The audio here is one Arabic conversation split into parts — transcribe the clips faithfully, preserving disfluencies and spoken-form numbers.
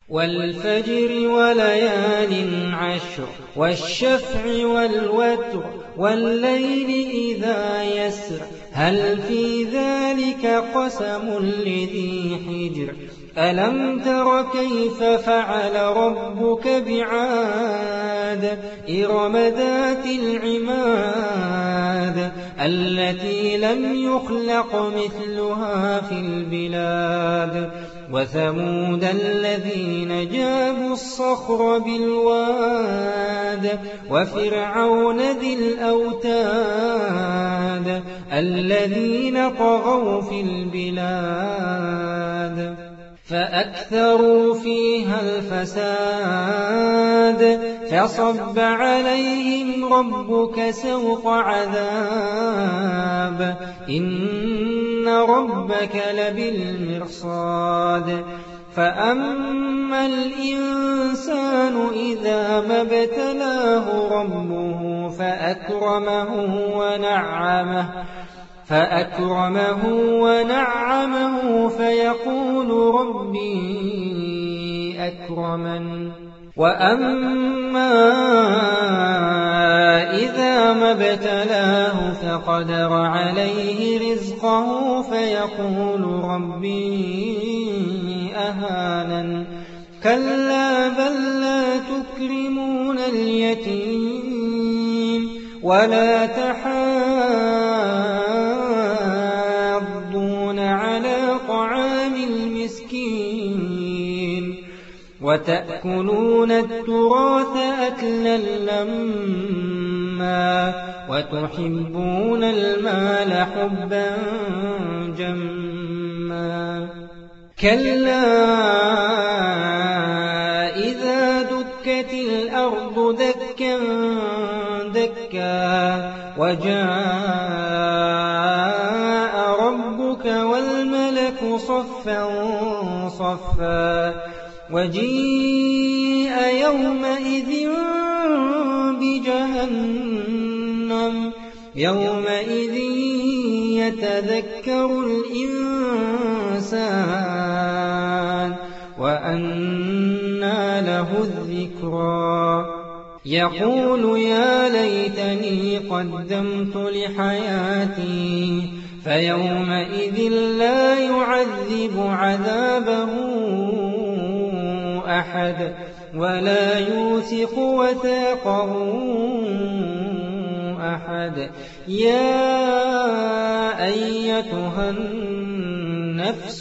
والفجر وليال عشر والشفع والوتر والليل إذا يسر هل في ذلك قسم لذي حجر ألم تر كيف فعل ربك بعاد إرم ذات العماد التي لم يخلق مثلها في البلاد وثمود الذين جابوا الصخر بالواد وفرعون ذي الأوتاد الذين طغوا في البلاد فأكثروا فيها الفساد فصب عليهم ربك سوط عذاب إن ربك لبالمرصاد فأما الإنسان إذا ما ابتلاه ربه فأكرمه ونعمه فأكرمه ونعمه فيقول ربي أكرمن وأما إذا ما ابتلاه فقدر عليه رزقه فيقول ربي أهانن كلا بل لا تكرمون اليتيم ولا تحاضون على طعام المسكين وتأكلون التراث أكلا لما وتحبون المال حبا جما كلا إذا دكت الأرض دكا دكا وجاء ربك والملك صفا صفا وجيء يومئذ بجهنم يومئذ يتذكر الإنسان وأنى له الذكرى يقول يا ليتني قدمت لحياتي فيومئذ لا يعذب عذابه أحد ولا يوثق وثاقه أحد يا أيتها النفس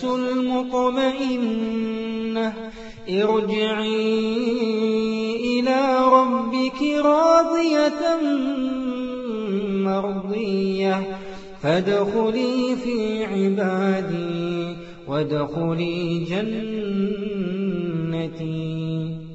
المطمئنة ارجعي إلى ربك راضية مرضية فادخلي في عبادي وادخلي جنتي.